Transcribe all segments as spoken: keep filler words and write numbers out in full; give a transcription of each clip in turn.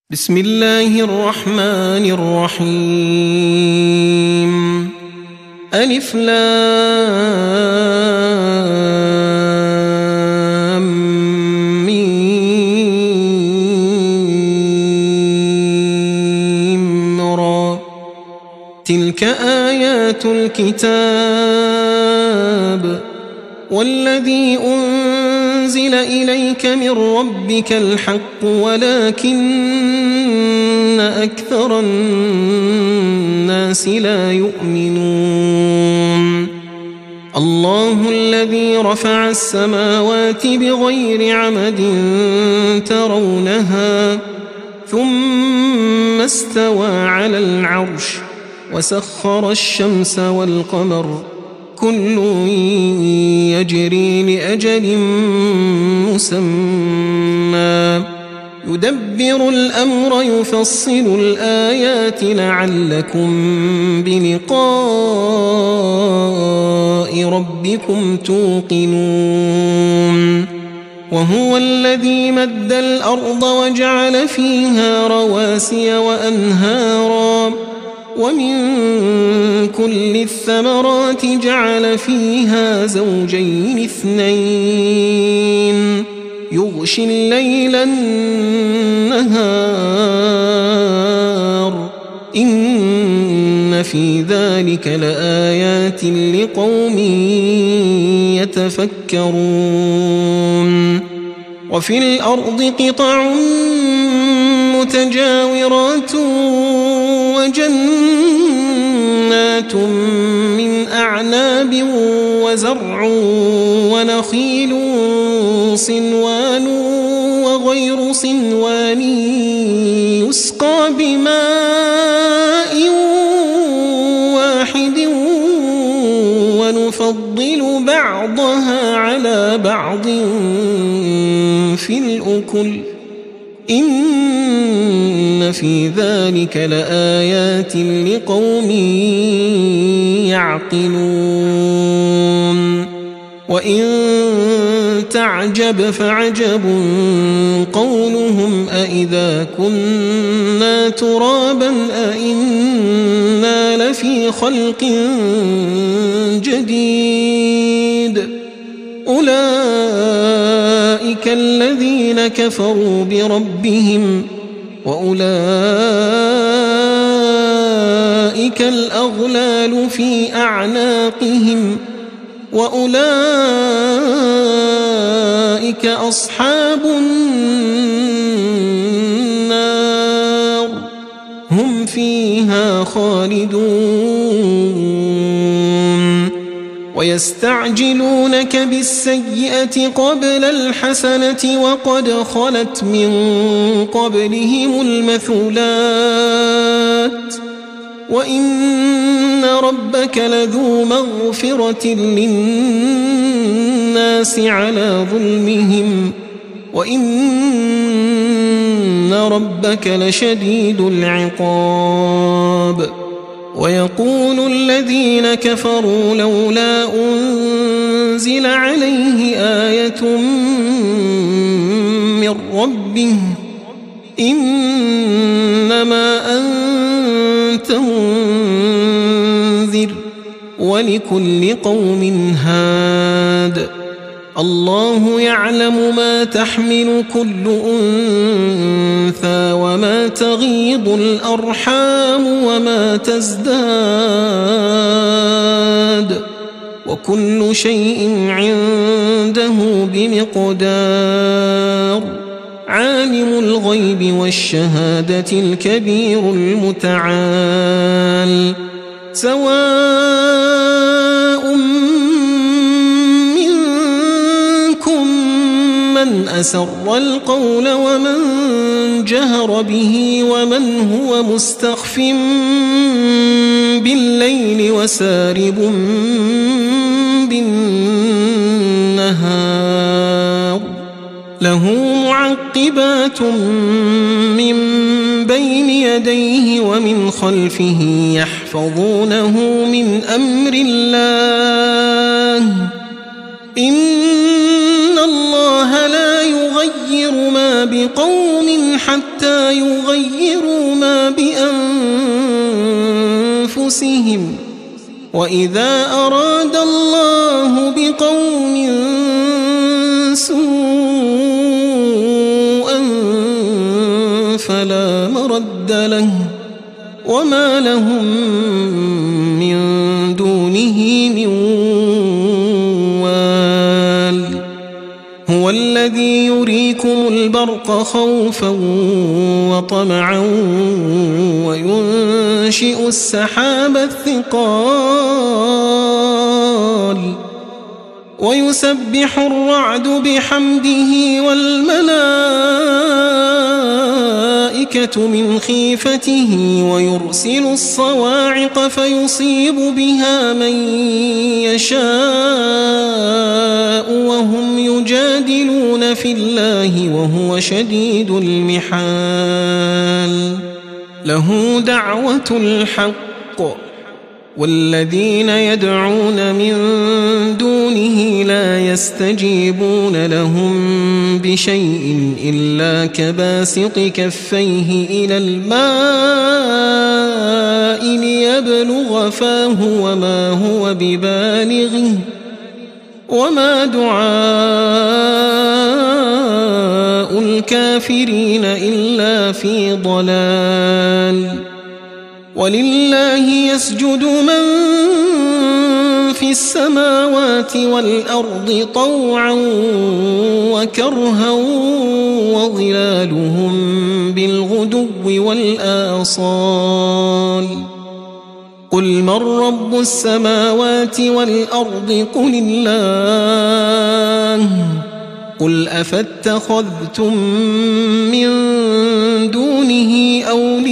بسم الله الرحمن الرحيم ألف لام ميم را تلك آيات الكتاب والذي أنزل إليك من ربك الحق ولكن أكثر الناس لا يؤمنون الله الذي رفع السماوات بغير عمد ترونها ثم استوى على العرش وسخر الشمس والقمر كل يجري لأجل مسمى يدبر الأمر يفصل الآيات لعلكم بلقاء ربكم توقنون وهو الذي مد الأرض وجعل فيها رواسي وأنهارا ومن كل الثمرات جعل فيها زوجين اثنين يغشي الليل النهار إن في ذلك لآيات لقوم يتفكرون وفي الأرض قطع متجاورات وجنات من أعناب وزرع ونخيل صنوان وغير صنوان يسقى بماء واحد ونفضل بعضها على بعض في الأكل إن في ذلك لآيات لقوم يعقلون وإن تعجب فعجب قولهم أإذا كنا ترابا أإنا لفي خلق جديد أولئك الذين كفروا بربهم وأولئك الأغلال في أعناقهم وأولئك أصحاب النار هم فيها خالدون ويستعجلونك بالسيئة قبل الحسنة وقد خلت من قبلهم المثلات وإن ربك لذو مغفرة للناس على ظلمهم وإن ربك لشديد العقاب ويقول الذين كفروا لولا أنزل عليه آية من ربه إنما أنت منذر ولكل قوم هاد الله يعلم ما تحمل كل أنثى وما تغيض الأرحام وما تزداد وكل شيء عنده بمقدار عالم الغيب والشهادة الكبير المتعال سواء منكم من أسر القول ومن جهر به ومن هو مستخف بالليل وسارب بالنهار له معقبات من بين يديه ومن خلفه يحفظونه من أمر الله إن الله لا يغير ما بقوم حتى يغيروا أنفسهم وإذا أراد الله بقوم سوءا فلا مرد له وما لهم من دونه من وال هو الذي يريكم البرق خوفا وطمعا وينشئ السحاب الثقال ويسبح الرعد بحمده والملائكة من خيفته ويرسل الصواعق فيصيب بها من يشاء وهم يجادلون في الله وهو شديد المحال له دعوة الحق والذين يدعون من دونه لا يستجيبون لهم بشيء إلا كباسط كفيه إلى الماء ليبلغ فاه وما هو ببالغه وما دعاء الكافرين إلا في ضلال ولله يسجد من في السماوات والأرض طوعا وكرها وظلالهم بالغدو والآصال قل من رب السماوات والأرض قل الله قل أفاتخذتم من دونه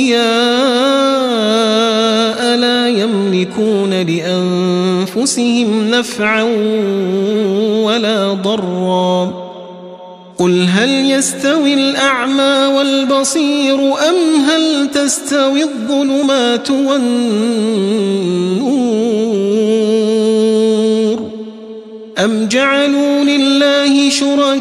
أولياء لا يملكون لأنفسهم نفعا ولا ضرا قل هل يستوي الأعمى والبصير أم هل تستوي الظلمات والنور أم جعلوا لله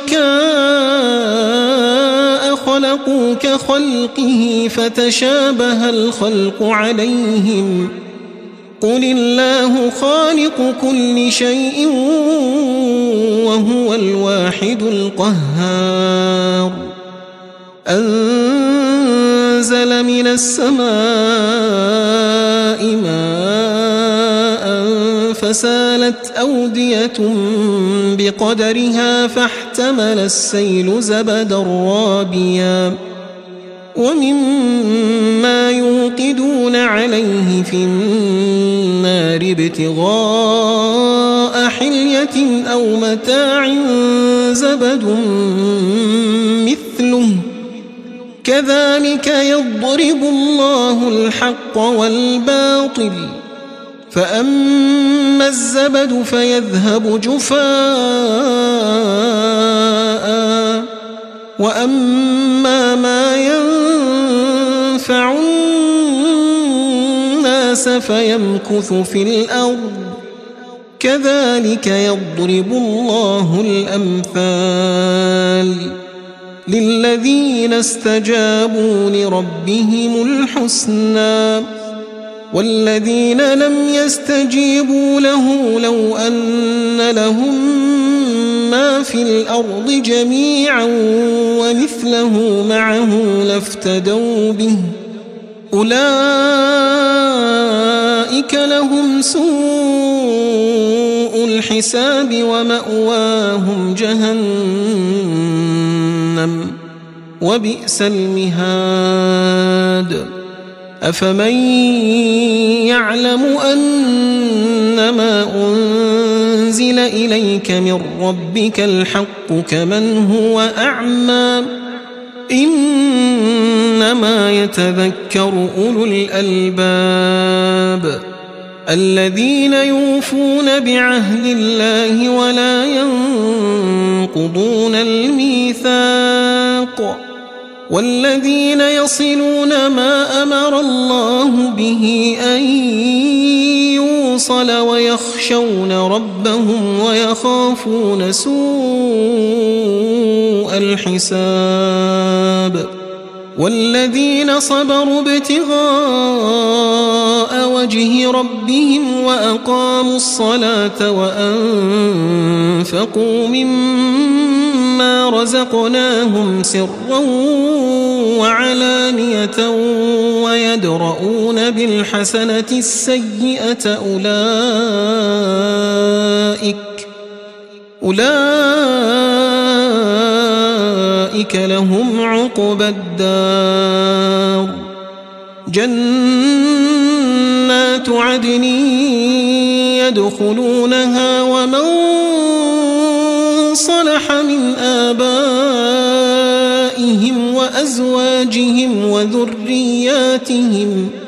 شركاء خلقوا كخلقه فتشابه الخلق عليهم قل الله خالق كل شيء وهو الواحد القهار أنزل من السماء ماء فسالت أودية بقدرها فاحتمل السيل زبدا رابيا ومما يوقدون عليه في النار ابتغاء حلية أو متاع زبد مثله كذلك يضرب الله الحق والباطل فأما الزبد فيذهب جفاء وأما ما ينفع الناس فيمكث في الأرض كذلك يضرب الله الأمثال للذين استجابوا لربهم الحسنى والذين لم يستجيبوا له لو أن لهم ما في الأرض جميعا ومثله معه لافتدوا به أولئك لهم سوء الحساب ومأواهم جهنم وبئس المهاد أفمن يعلم أنما أنزل إليك من ربك الحق كمن هو أعمى إنما يتذكر أولو الألباب الذين يوفون بعهد الله ولا ينقضون الميثاق والذين يصلون ما أمر الله به أن يوصل ويخشون ربهم ويخافون سوء الحساب والذين صبروا ابتغاء وجه ربهم وأقاموا الصلاة وأنفقوا مما رزقناهم سرا وعلانية ويدرؤون بالحسنة السيئة أولئك أولئك لهم عقبى الدار جنات عدن يدخلونها ومن صلح من آبائهم وأزواجهم وذرياتهم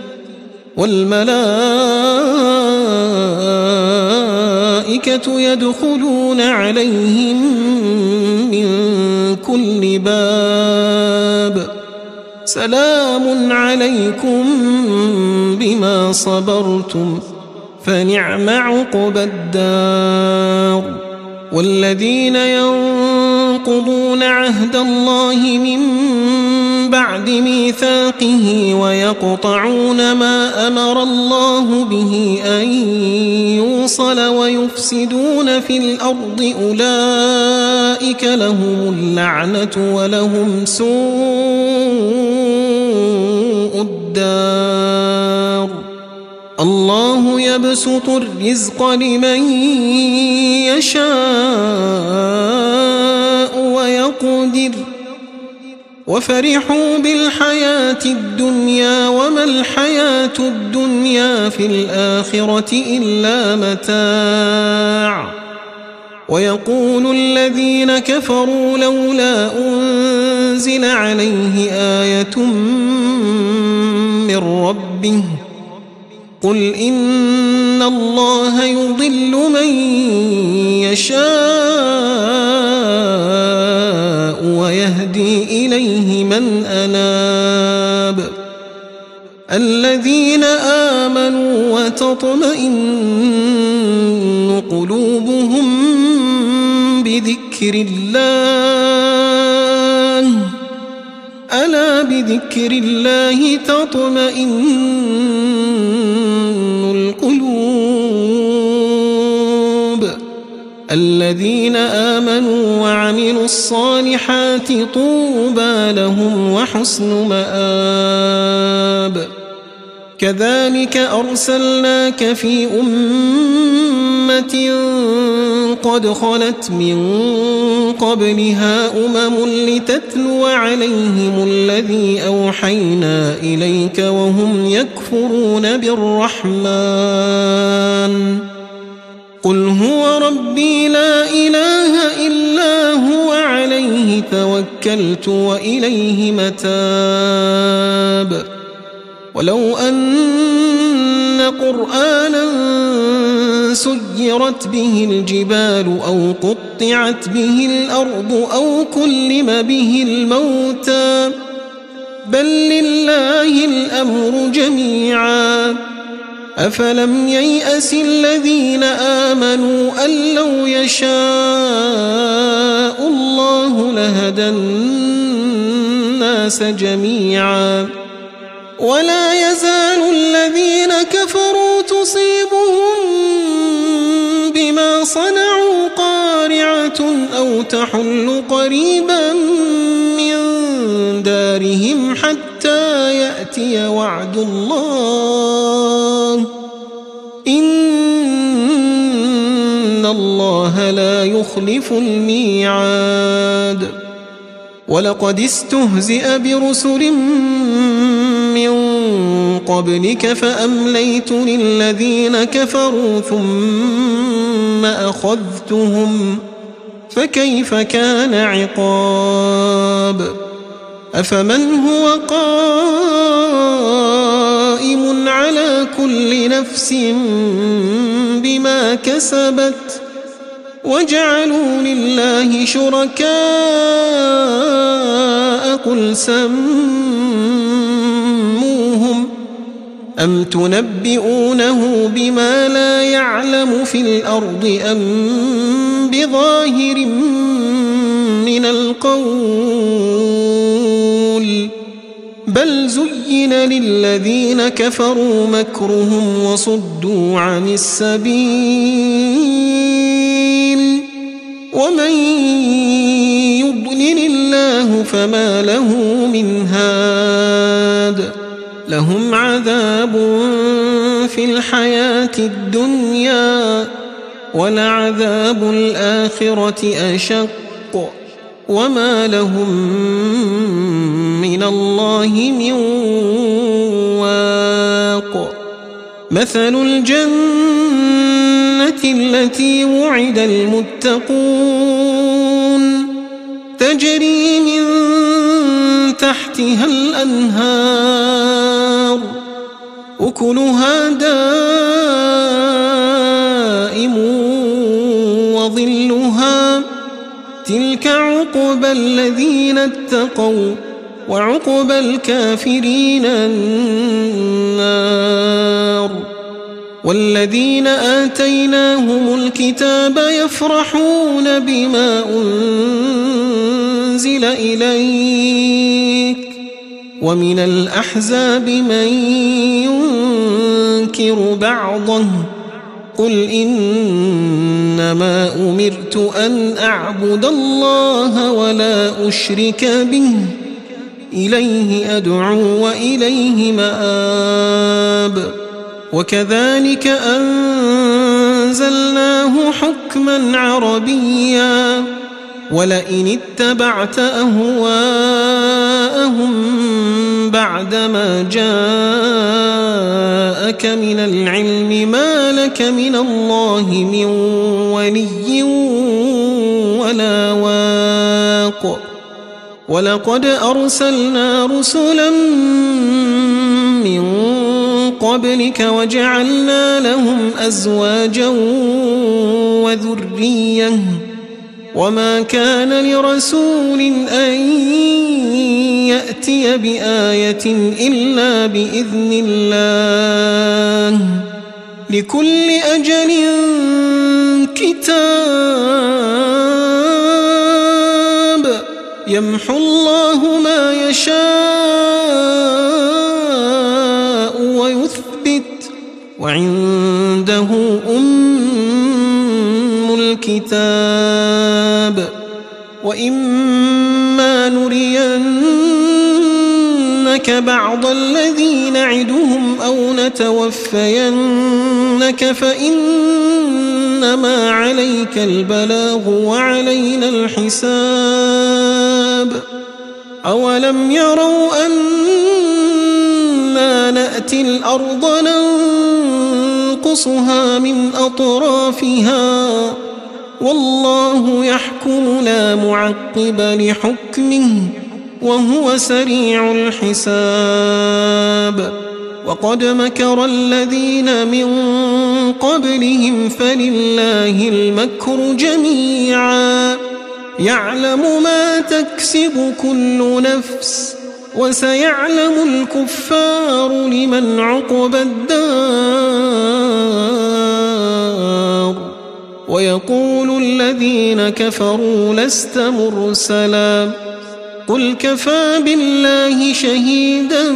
والملائكة يدخلون عليهم من كل باب سلام عليكم بما صبرتم فنعم عقبى الدار والذين ينقضون عهد الله من بعد ميثاقه ويقطعون ما أمر الله به أن يوصل ويفسدون في الأرض أولئك لهم اللعنة ولهم سوء الدار الله يبسط الرزق لمن يشاء ويقدر وفرحوا بالحياة الدنيا وما الحياة الدنيا في الآخرة إلا متاع ويقول الذين كفروا لولا أنزل عليه آية من ربه قل إن الله يضل من يشاء ويهدي إليه من أناب الذين آمنوا وتطمئن قلوبهم بذكر الله ألا بذكر الله تطمئن القلوب الذين آمنوا وعملوا الصالحات طوبى لهم وحسن مآب كذلك أرسلناك في أمة قد خلت من قبلها أمم لتتلو عليهم الذي أوحينا إليك وهم يكفرون بالرحمن قل هو ربي لا إله إلا هو عليه توكلت وإليه متاب ولو أن قرآنا سيرت به الجبال أو قطعت به الأرض أو كلم به الموتى بل لله الأمر جميعا أفلم ييأس الذين آمنوا أن لو يشاء الله لهدى الناس جميعا ولا يزال الذين كفروا تصيبهم بما صنعوا قارعة أو تحل قريبا من دارهم حتى يأتي وعد الله إن الله لا يخلف الميعاد ولقد استهزئ برسل من قبلك فأمليت للذين كفروا ثم أخذتهم فكيف كان عقاب أفمن هو قائم على كل نفس بما كسبت وجعلوا لله شركاء قل سموهم أم تنبئونه بما لا يعلم في الأرض أم بظاهر من القول بل زين للذين كفروا مكرهم وصدوا عن السبيل ومن يضلل الله فما له من هاد لهم عذاب في الحياة الدنيا ولعذاب الآخرة أشق وما لهم من الله من واق مثل الجنة التي وعد المتقون تجري من تحتها الأنهار أكلها دائم وظلها تلك عقبى الذين اتقوا وعقبى الكافرين النار والذين آتيناهم الكتاب يفرحون بما أنزل إليك ومن الأحزاب من ينكر بعضه قل إنما أمرت أن أعبد الله ولا أشرك به إليه أدعو وإليه مآب وكذلك أنزلناه حكما عربيا ولئن اتبعت أهواءهم بعدما جاءك من العلم ما لك من الله من ولي ولا واق ولقد أرسلنا رسلا من قبلك وجعلنا لهم أزواجا وذرية وما كان لرسول أن يأتي بآية إلا بإذن الله لكل أجل كتاب يمحو الله ما يشاء ويثبت وعنده أم الكتاب وإما نرينك بعض الذي نعدهم أو نتوفينك فإنما عليك البلاغ وعلينا الحساب أولم يروا أنا نأتي الأرض ننقصها من أطرافها والله يحكم لا معقب لحكمه وهو سريع الحساب وقد مكر الذين من قبلهم فلله المكر جميعا يعلم ما تكسب كل نفس وسيعلم الكفار لمن عقبى الدار ويقول الذين كفروا لست مرسلا قل كفى بالله شهيدا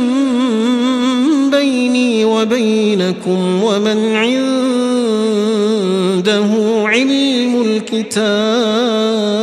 بيني وبينكم ومن عنده علم الكتاب